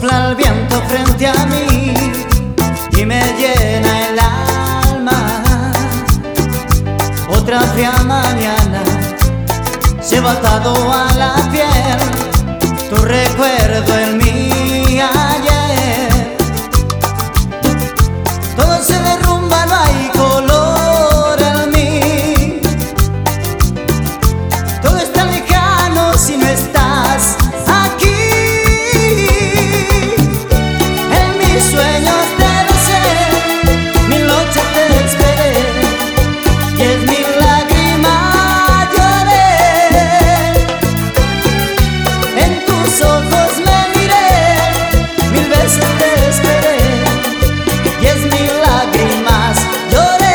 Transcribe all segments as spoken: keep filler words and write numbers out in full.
Sopla el viento frente a mí y me llena el alma. Otra fría mañana llevo atado a la piel tu recuerdo en mi ayer. Todo se derrumba, no hay color en mí. Todo está lejano si no estás aquí. En mis sueños te besé, mil noches te esperé y es mil lágrimas lloré. En tus ojos me miré, mil veces te esperé y es mil lágrimas lloré.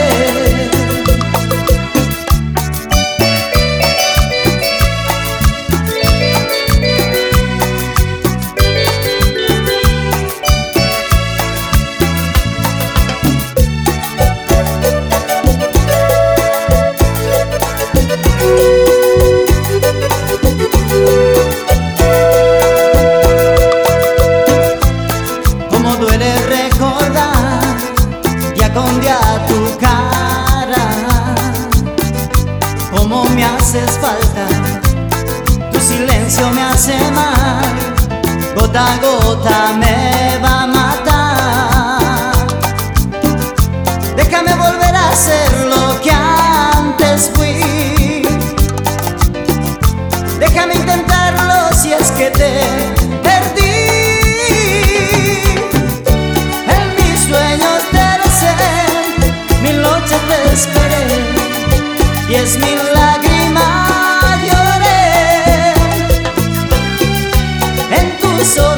Cómo duele recordar día con día tu cara. Cómo me haces falta, tu silencio me hace mal. Gota a gota me va a matar. Déjame volver a ser lo que antes fui. Déjame intentarlo si es que te perdí. En mis sueños te besé, mil noches te esperé y es mil lágrimas lloré. En tus ojos